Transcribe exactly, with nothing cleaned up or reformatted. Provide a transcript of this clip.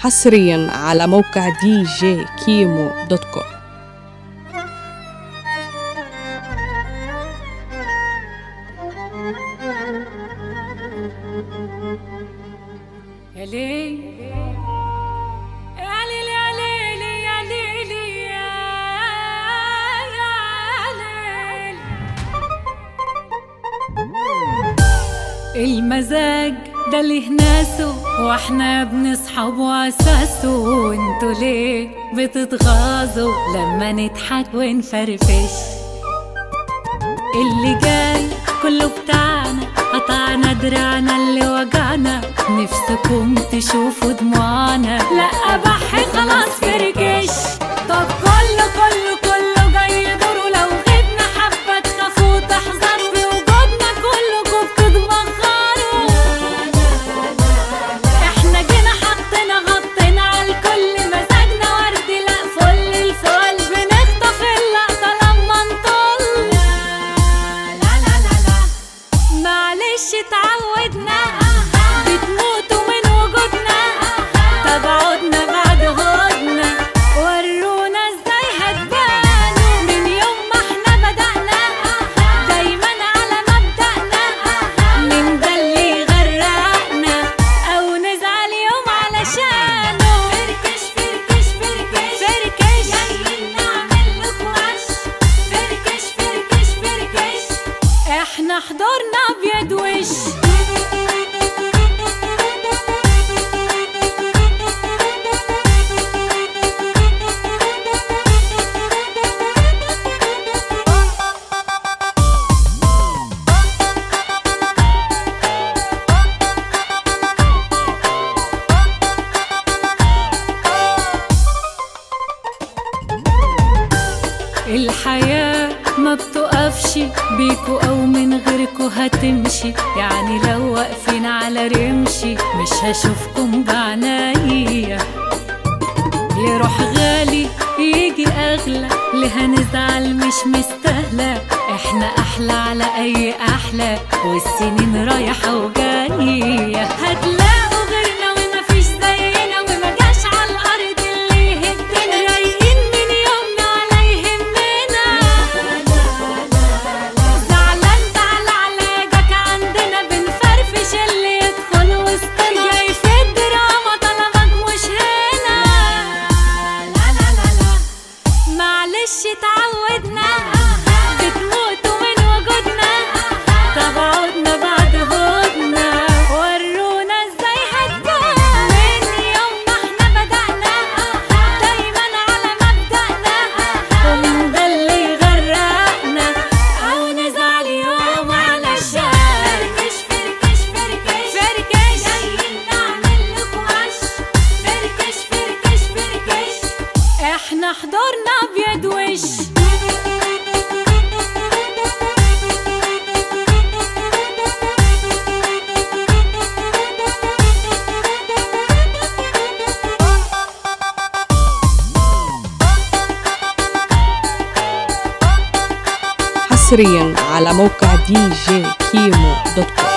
حصريا على موقع دي جي كيمو دوت كوم. يا ليل يا ليل يا ليل يا ليل يا ليل، المزاج ده ليه ناسه واحنا بنصحى بواساسه، وانتوا ليه بتتغاظوا لما نضحك ونفرفش؟ اللي جاي كله بتاعنا، قطعنا دراعنا اللي وجعنا، نفسكم تشوفوا دموعنا، لا بحي خلاص فركش. طب كله كله كله جاي يدوروا، لو غبنا حبة تخافوا تحذروا، بوجودنا كلكم بتتبخروا. احنا جينا حطينا غطينا على الكل، مزاجنا وردي لا فل الفل، بنخطف اللقطة لما نطل. لا لا لا لا معلش اتعودنا، بتموتوا من وجودنا، طب عودنا بعد هدنا، ورونا ازاي هتبانوا من يوم ما احنا بدأنا، دايما على مبدأنا، من ده اللي يغرقنا او نزعل يوم علشانه. فركش فركش فركش فركش، جايين نعمل لك وش. فركش فركش فركش، احنا حضورنا ابيض وش. الحياة ما بتقفش بيكو أو من غيركو هتمشي، يعني لو واقفين على رمشي مش هشوفكم بعناية. يروح غالي يجي أغلى، ليه هنزعل مش مستاهلة، احنا أحلى على أي أحلى، والسنين رايحة وجاية. هتلاقوا غيرنا ومفيش زينا، وما جاش على الأرض اللي يهدنا، رايقين من يومنا ولا يهمنا. زعلان تعال علاجك عندنا، بنفرفش اللي يدخل وسطنا، جاي في الدراما طلبك مش هنا. لا لا لا لا معلش اتعودنا، بتموتوا من وجودنا، طب عودنا بعد هدنا، ورونا ازاي هتبان من يوم ما احنا بدأنا، دايما على مبدأنا، ومن ده اللي يغرقنا او نزعل يوم علشان. فركش فركش فركش فركش، جايين نعمل لك وش. فركش فركش فركش، احنا حضورنا ابيض وش. حصريا على موقع دي جي كيمو دوت كوم.